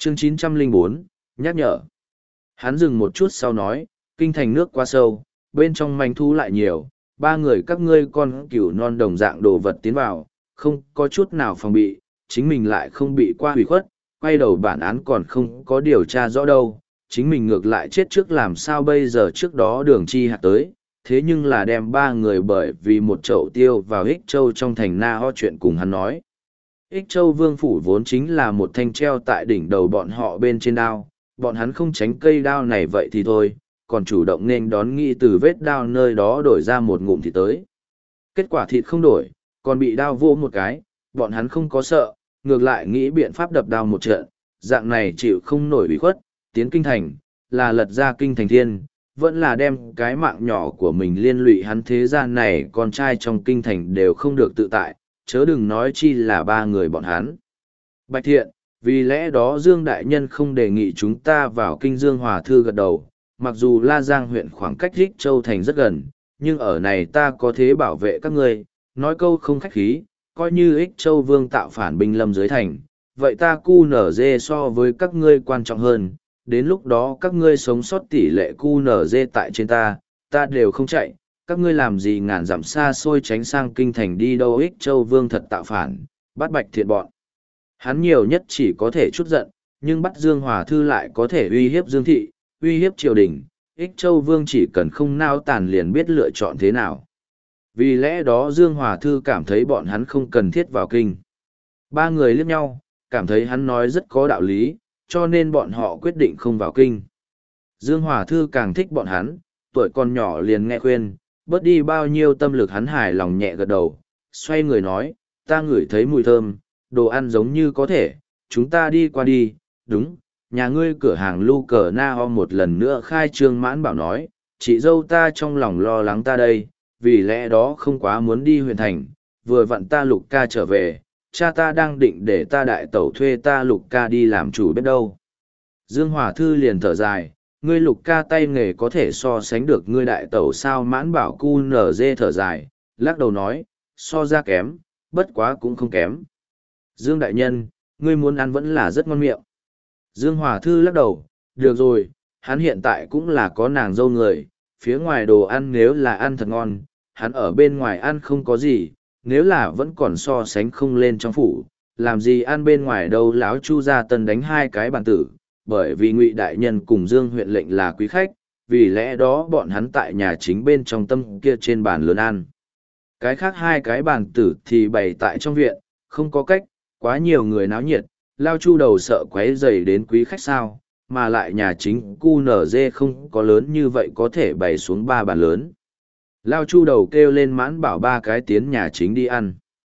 Chương 904, nhắc nhở. Hắn dừng một chút sau nói, kinh thành nước quá sâu, bên trong manh thú lại nhiều, ba người các ngươi con cừu non đồng dạng đồ vật tiến vào, không có chút nào phòng bị, chính mình lại không bị qua hủy khuất, quay đầu bản án còn không có điều tra rõ đâu, chính mình ngược lại chết trước làm sao bây giờ. Trước đó Đường Chi Hạc tới, thế nhưng là đem ba người bởi vì một chậu tiêu vào Ích Châu trong thành Na Ho chuyện cùng hắn nói. Ích Châu Vương Phủ vốn chính là một thanh treo tại đỉnh đầu bọn họ bên trên đao, bọn hắn không tránh cây đao này vậy thì thôi, còn chủ động nên đón nghĩ từ vết đao nơi đó đổi ra một ngụm thịt tới. Kết quả thịt không đổi, còn bị đao vô một cái, bọn hắn không có sợ, ngược lại nghĩ biện pháp đập đao một trận, dạng này chịu không nổi bị khuất, tiến kinh thành, là lật ra kinh thành thiên, vẫn là đem cái mạng nhỏ của mình liên lụy hắn thế gian này con trai trong kinh thành đều không được tự tại, chớ đừng nói chi là ba người bọn hắn. Bạch Thiện, vì lẽ đó Dương Đại Nhân không đề nghị chúng ta vào kinh. Dương Hòa Thư gật đầu, mặc dù La Giang huyện khoảng cách Ích Châu thành rất gần, nhưng ở này ta có thế bảo vệ các ngươi, nói câu không khách khí, coi như Ích Châu Vương tạo phản binh lâm dưới thành, vậy ta cu nở dê so với các ngươi quan trọng hơn, đến lúc đó các ngươi sống sót tỷ lệ cu nở dê tại trên ta đều không chạy, các ngươi làm gì ngàn dặm xa xôi tránh sang kinh thành đi đâu. Ích Châu Vương thật tạo phản, bắt Bạch Thiện bọn. Hắn nhiều nhất chỉ có thể chút giận, nhưng bắt Dương Hòa Thư lại có thể uy hiếp Dương Thị, uy hiếp triều đình. Ích Châu Vương chỉ cần không nao tàn liền biết lựa chọn thế nào. Vì lẽ đó Dương Hòa Thư cảm thấy bọn hắn không cần thiết vào kinh. Ba người liếc nhau, cảm thấy hắn nói rất có đạo lý, cho nên bọn họ quyết định không vào kinh. Dương Hòa Thư càng thích bọn hắn, tuổi còn nhỏ liền nghe khuyên, bớt đi bao nhiêu tâm lực. Hắn hài lòng nhẹ gật đầu, xoay người nói, ta ngửi thấy mùi thơm, đồ ăn giống như có thể, chúng ta đi qua đi. Đúng, nhà ngươi cửa hàng Lu Cờ Na Ho một lần nữa khai trương. Mãn Bảo nói, chị dâu ta trong lòng lo lắng ta đây, vì lẽ đó không quá muốn đi huyện thành, vừa vặn ta Lục ca trở về, cha ta đang định để ta đại tẩu thuê ta Lục ca đi làm chủ bếp đâu. Dương Hòa Thư liền thở dài, ngươi Lục ca tay nghề có thể so sánh được ngươi đại tẩu sao? Mãn Bảo cu nở dê thở dài, lắc đầu nói, so ra kém, bất quá cũng không kém. Dương đại nhân, ngươi muốn ăn vẫn là rất ngon miệng. Dương Hòa Thư lắc đầu, được rồi, hắn hiện tại cũng là có nàng dâu người, phía ngoài đồ ăn nếu là ăn thật ngon, hắn ở bên ngoài ăn không có gì, nếu là vẫn còn so sánh không lên trong phủ, làm gì ăn bên ngoài đâu. Lão Chu gia tân đánh hai cái bàn tử, bởi vì Ngụy đại nhân cùng Dương huyện lệnh là quý khách, vì lẽ đó bọn hắn tại nhà chính bên trong tâm kia trên bàn lớn ăn. Cái khác hai cái bàn tử thì bày tại trong viện, không có cách, quá nhiều người náo nhiệt, Lao Chu đầu sợ quấy rầy đến quý khách sao, mà lại nhà chính cu nở dê không có lớn như vậy có thể bày xuống ba bàn lớn. Lao Chu đầu kêu lên Mãn Bảo ba cái tiến nhà chính đi ăn.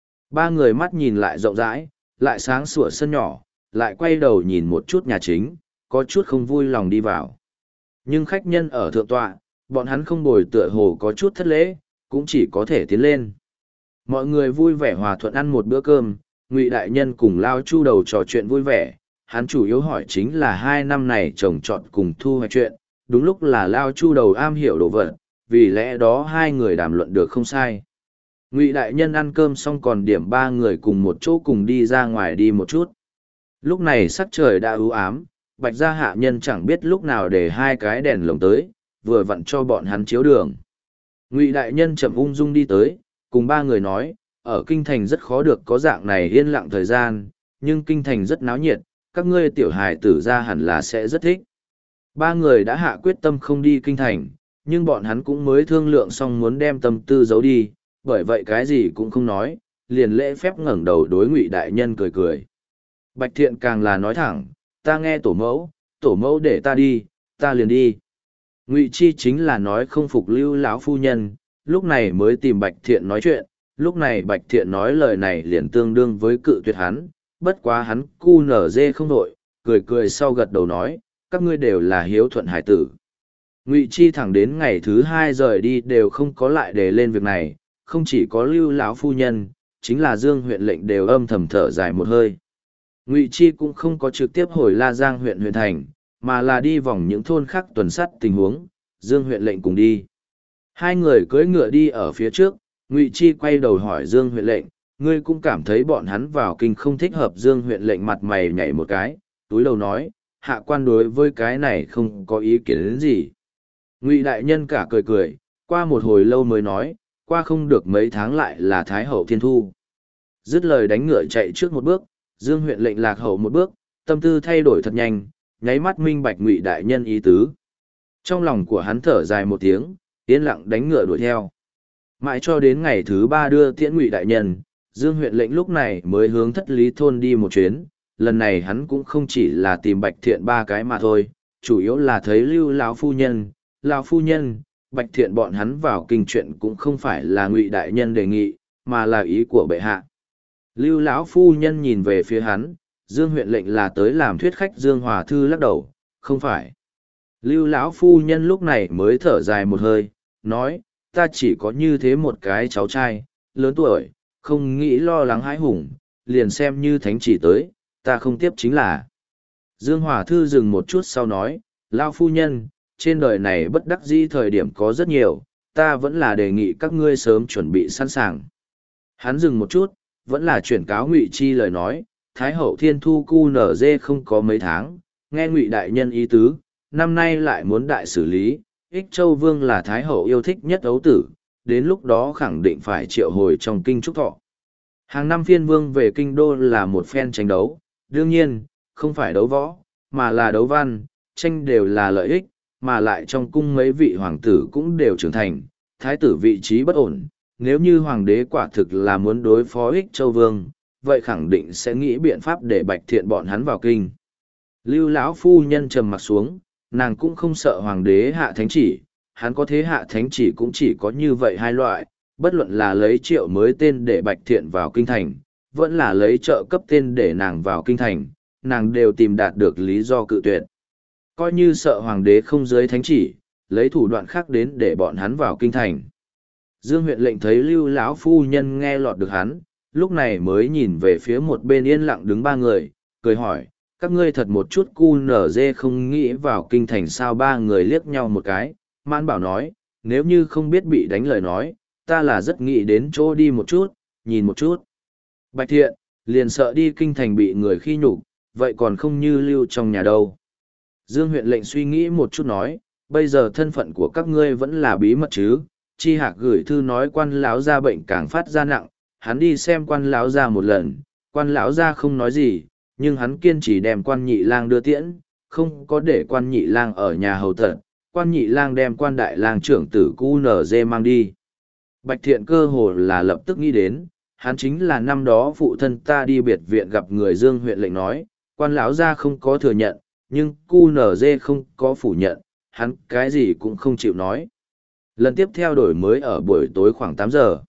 Ba người mắt nhìn lại rộng rãi, lại sáng sủa sân nhỏ, lại quay đầu nhìn một chút nhà chính, có chút không vui lòng đi vào. Nhưng khách nhân ở thượng tọa, bọn hắn không bồi tựa hồ có chút thất lễ, cũng chỉ có thể tiến lên. Mọi người vui vẻ hòa thuận ăn một bữa cơm, Ngụy đại nhân cùng Lao Chu đầu trò chuyện vui vẻ, hắn chủ yếu hỏi chính là 2 năm này trồng trọt cùng thu hoạch chuyện, đúng lúc là Lao Chu đầu am hiểu đồ vật, vì lẽ đó hai người đàm luận được không sai. Ngụy đại nhân ăn cơm xong còn điểm ba người cùng một chỗ cùng đi ra ngoài đi một chút. Lúc này sắc trời đã ưu ám, Bạch gia hạ nhân chẳng biết lúc nào để hai cái đèn lồng tới, vừa vặn cho bọn hắn chiếu đường. Ngụy đại nhân chậm ung dung đi tới, cùng ba người nói, ở kinh thành rất khó được có dạng này yên lặng thời gian, nhưng kinh thành rất náo nhiệt, các ngươi tiểu hài tử ra hẳn là sẽ rất thích. Ba người đã hạ quyết tâm không đi kinh thành, nhưng bọn hắn cũng mới thương lượng xong muốn đem tâm tư giấu đi, bởi vậy cái gì cũng không nói, liền lễ phép ngẩng đầu đối Ngụy đại nhân cười cười. Bạch Thiện càng là nói thẳng, ta nghe tổ mẫu để ta đi, ta liền đi. Ngụy Chi chính là nói không phục Lưu lão phu nhân, lúc này mới tìm Bạch Thiện nói chuyện, lúc này Bạch Thiện nói lời này liền tương đương với cự tuyệt hắn, bất quá hắn cu nở dê không đội, cười cười sau gật đầu nói, các ngươi đều là hiếu thuận hải tử. Ngụy Chi thẳng đến ngày thứ 2 rời đi đều không có lại đề lên việc này, không chỉ có Lưu lão phu nhân, chính là Dương huyện lệnh đều âm thầm thở dài một hơi. Ngụy Chi cũng không có trực tiếp hồi La Giang huyện huyện thành, mà là đi vòng những thôn khác tuần sát tình huống, Dương huyện lệnh cùng đi. Hai người cưỡi ngựa đi ở phía trước, Ngụy Chi quay đầu hỏi Dương huyện lệnh, ngươi cũng cảm thấy bọn hắn vào kinh không thích hợp. Dương huyện lệnh mặt mày nhảy một cái, túi đầu nói, hạ quan đối với cái này không có ý kiến đến gì. Ngụy đại nhân cả cười cười, qua một hồi lâu mới nói, qua không được mấy tháng lại là Thái hậu Thiên Thu. Dứt lời đánh ngựa chạy trước một bước, Dương huyện lệnh lạc hậu một bước, tâm tư thay đổi thật nhanh, nháy mắt minh bạch Ngụy đại nhân ý tứ. Trong lòng của hắn thở dài một tiếng, yên lặng đánh ngựa đuổi theo. Mãi cho đến ngày thứ 3 đưa tiễn Ngụy đại nhân, Dương huyện lệnh lúc này mới hướng Thất Lý thôn đi một chuyến. Lần này hắn cũng không chỉ là tìm Bạch Thiện 3 cái mà thôi, chủ yếu là thấy Lưu lão phu nhân, Bạch Thiện bọn hắn vào kinh chuyện cũng không phải là Ngụy đại nhân đề nghị, mà là ý của bệ hạ. Lưu lão phu nhân nhìn về phía hắn, Dương huyện lệnh là tới làm thuyết khách. Dương Hòa Thư lắc đầu, không phải. Lưu lão phu nhân lúc này mới thở dài một hơi, nói, ta chỉ có như thế một cái cháu trai, lớn tuổi, không nghĩ lo lắng hãi hùng, liền xem như thánh chỉ tới, ta không tiếp chính là. Dương Hòa Thư dừng một chút sau nói, lão phu nhân, trên đời này bất đắc dĩ thời điểm có rất nhiều, ta vẫn là đề nghị các ngươi sớm chuẩn bị sẵn sàng. Hắn dừng một chút, vẫn là chuyển cáo Ngụy Chi lời nói, Thái hậu Thiên Thu cu nở dê không có mấy tháng, nghe Ngụy đại nhân ý tứ, năm nay lại muốn đại xử lý, Ích Châu Vương là Thái hậu yêu thích nhất ấu tử, đến lúc đó khẳng định phải triệu hồi trong kinh trúc thọ. Hàng năm phiên vương về kinh đô là một phen tranh đấu, đương nhiên, không phải đấu võ, mà là đấu văn, tranh đều là lợi ích, mà lại trong cung mấy vị hoàng tử cũng đều trưởng thành, thái tử vị trí bất ổn, nếu như hoàng đế quả thực là muốn đối phó Ích Châu Vương, vậy khẳng định sẽ nghĩ biện pháp để Bạch Thiện bọn hắn vào kinh. Lưu lão phu nhân trầm mặt xuống, nàng cũng không sợ hoàng đế hạ thánh chỉ, hắn có thế hạ thánh chỉ cũng chỉ có như vậy hai loại, bất luận là lấy triệu mới tên để Bạch Thiện vào kinh thành, vẫn là lấy trợ cấp tên để nàng vào kinh thành, nàng đều tìm đạt được lý do cự tuyệt. Coi như sợ hoàng đế không dưới thánh chỉ, lấy thủ đoạn khác đến để bọn hắn vào kinh thành. Dương huyện lệnh thấy Lưu lão phu nhân nghe lọt được hắn, lúc này mới nhìn về phía một bên yên lặng đứng 3 người, cười hỏi, các ngươi thật một chút cu nở dê không nghĩ vào kinh thành sao? 3 người liếc nhau một cái, Mãn Bảo nói, nếu như không biết bị đánh lời nói, ta là rất nghĩ đến chỗ đi một chút, nhìn một chút. Bạch Thiện, liền sợ đi kinh thành bị người khi nhục, vậy còn không như lưu trong nhà đâu. Dương huyện lệnh suy nghĩ một chút nói, bây giờ thân phận của các ngươi vẫn là bí mật chứ? Chi Hạc gửi thư nói quan lão gia bệnh càng phát ra nặng, hắn đi xem quan lão gia một lần, quan lão gia không nói gì, nhưng hắn kiên trì đem quan nhị lang đưa tiễn, không có để quan nhị lang ở nhà hầu tận, quan nhị lang đem quan đại lang trưởng tử cu nở dê mang đi. Bạch Thiện cơ hồ là lập tức nghĩ đến, hắn chính là năm đó phụ thân ta đi biệt viện gặp người. Dương huyện lệnh nói, quan lão gia không có thừa nhận, nhưng cu nở dê không có phủ nhận, hắn cái gì cũng không chịu nói. Lần tiếp theo đổi mới ở buổi tối khoảng 8 giờ.